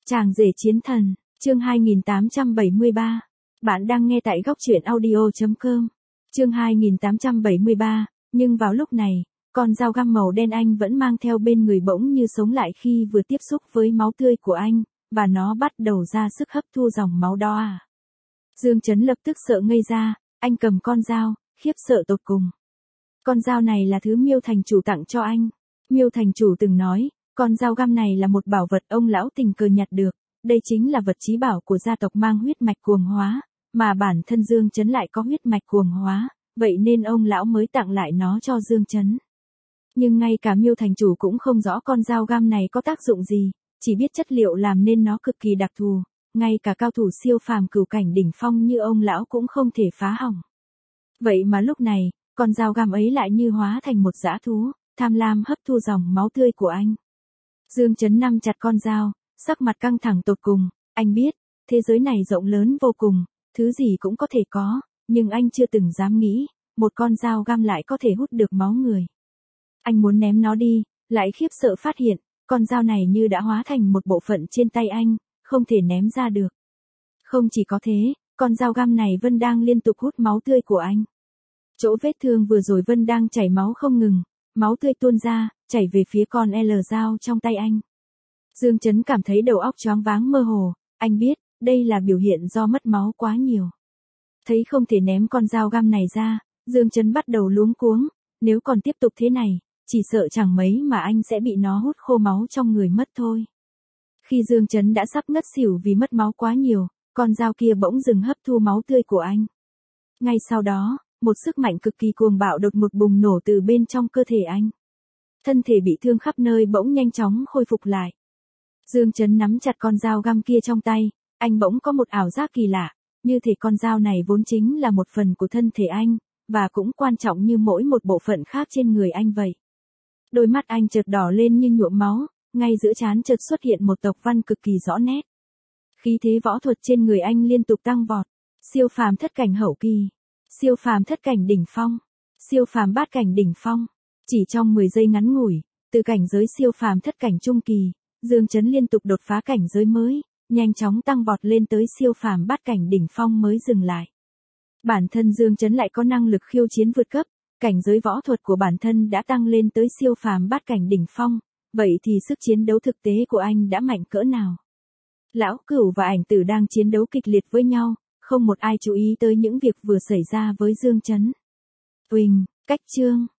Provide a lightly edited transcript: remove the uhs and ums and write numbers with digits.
Chàng rể chiến thần, chương 2873. Bạn đang nghe tại góc truyện audio.com. Chương 2873, nhưng vào lúc này, con dao găm màu đen anh vẫn mang theo bên người bỗng như sống lại khi vừa tiếp xúc với máu tươi của anh, và nó bắt đầu ra sức hấp thu dòng máu đó à. Dương Chấn lập tức sợ ngây ra, anh cầm con dao, khiếp sợ tột cùng. Con dao này là thứ Miêu thành chủ tặng cho anh. Miêu thành chủ từng nói, con dao găm này là một bảo vật ông lão tình cờ nhặt được, đây chính là vật chí bảo của gia tộc mang huyết mạch cuồng hóa, mà bản thân Dương Chấn lại có huyết mạch cuồng hóa, vậy nên ông lão mới tặng lại nó cho Dương Chấn. Nhưng ngay cả Miêu thành chủ cũng không rõ con dao găm này có tác dụng gì, chỉ biết chất liệu làm nên nó cực kỳ đặc thù, ngay cả cao thủ siêu phàm cửu cảnh đỉnh phong như ông lão cũng không thể phá hỏng. Vậy mà lúc này, con dao găm ấy lại như hóa thành một dã thú, tham lam hấp thu dòng máu tươi của anh. Dương Chấn nắm chặt con dao, sắc mặt căng thẳng tột cùng, anh biết, thế giới này rộng lớn vô cùng, thứ gì cũng có thể có, nhưng anh chưa từng dám nghĩ, một con dao găm lại có thể hút được máu người. Anh muốn ném nó đi, lại khiếp sợ phát hiện, con dao này như đã hóa thành một bộ phận trên tay anh, không thể ném ra được. Không chỉ có thế, con dao găm này vẫn đang liên tục hút máu tươi của anh. Chỗ vết thương vừa rồi vẫn đang chảy máu không ngừng, máu tươi tuôn ra, chảy về phía con dao trong tay anh. Dương Chấn cảm thấy đầu óc choáng váng mơ hồ, anh biết, đây là biểu hiện do mất máu quá nhiều. Thấy không thể ném con dao găm này ra, Dương Chấn bắt đầu luống cuống, nếu còn tiếp tục thế này, chỉ sợ chẳng mấy mà anh sẽ bị nó hút khô máu trong người mất thôi. Khi Dương Chấn đã sắp ngất xỉu vì mất máu quá nhiều, con dao kia bỗng dừng hấp thu máu tươi của anh. Ngay sau đó, một sức mạnh cực kỳ cuồng bạo đột ngột bùng nổ từ bên trong cơ thể anh. Thân thể bị thương khắp nơi bỗng nhanh chóng khôi phục lại. Dương Chấn nắm chặt con dao găm kia trong tay, anh bỗng có một ảo giác kỳ lạ, như thể con dao này vốn chính là một phần của thân thể anh, và cũng quan trọng như mỗi một bộ phận khác trên người anh vậy. Đôi mắt anh chợt đỏ lên như nhuộm máu, ngay giữa trán chợt xuất hiện một tộc văn cực kỳ rõ nét. Khí thế võ thuật trên người anh liên tục tăng vọt, siêu phàm thất cảnh hậu kỳ, siêu phàm thất cảnh đỉnh phong, siêu phàm bát cảnh đỉnh phong. Chỉ trong 10 giây ngắn ngủi, từ cảnh giới siêu phàm thất cảnh trung kỳ, Dương Chấn liên tục đột phá cảnh giới mới, nhanh chóng tăng vọt lên tới siêu phàm bát cảnh đỉnh phong mới dừng lại. Bản thân Dương Chấn lại có năng lực khiêu chiến vượt cấp, cảnh giới võ thuật của bản thân đã tăng lên tới siêu phàm bát cảnh đỉnh phong, vậy thì sức chiến đấu thực tế của anh đã mạnh cỡ nào? Lão Cửu và Ảnh Tử đang chiến đấu kịch liệt với nhau, không một ai chú ý tới những việc vừa xảy ra với Dương Chấn. Uỳnh, cách chương.